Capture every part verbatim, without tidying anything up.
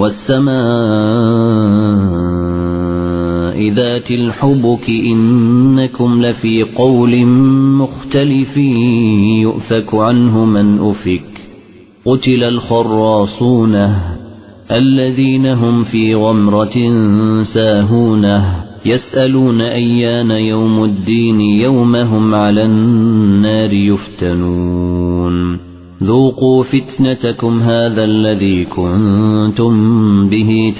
والسماء ذات الحبك إنكم لفي قول مختلف يؤفك عنه من أفك قتل الخراصون الذين هم في غمرة ساهون يسألون أيان يوم الدين يوم هم على النار يفتنون ذوقوا فتنتكم هذا الذي كنتم به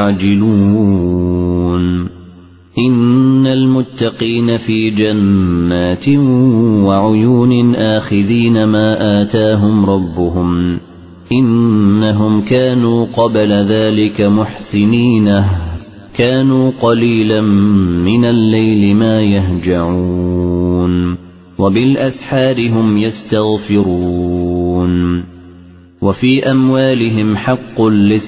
تستعجلون إن المتقين في جنات وعيون آخذين ما آتاهم ربهم إنهم كانوا قبل ذلك محسنين كانوا قليلا من الليل ما يهجعون وبالأسحار هم يستغفرون وفي أموالهم حق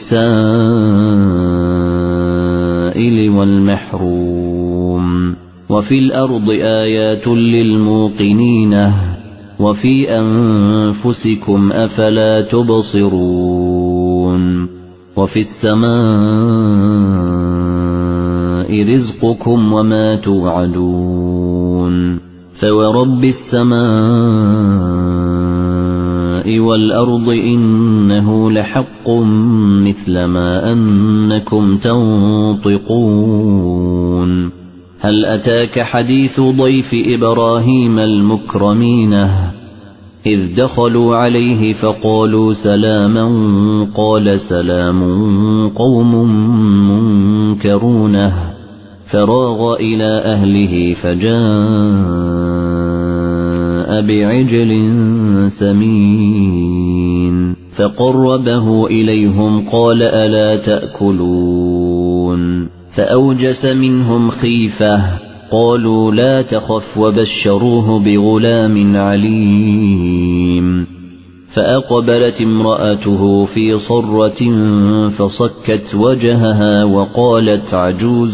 للسائل والمحروم وفي الأرض آيات للموقنين وفي أنفسكم أفلا تبصرون وفي السماء رزقكم وما توعدون فورب السماء والأرض إنه لحق مثل ما أنكم تنطقون هل أتاك حديث ضيف إبراهيم المكرمين إذ دخلوا عليه فقالوا سلاما قال سلام قوم منكرون فراغ إلى أهله فجاء بعجل سمين فقربه إليهم قال ألا تأكلون فأوجس منهم خيفة قالوا لا تخف وبشروه بغلام عليم فأقبلت امرأته في صرة فصكت وجهها وقالت عجوز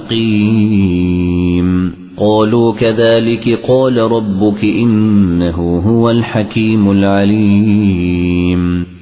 عقيم قالوا كذلك قال ربك إنه هو الحكيم العليم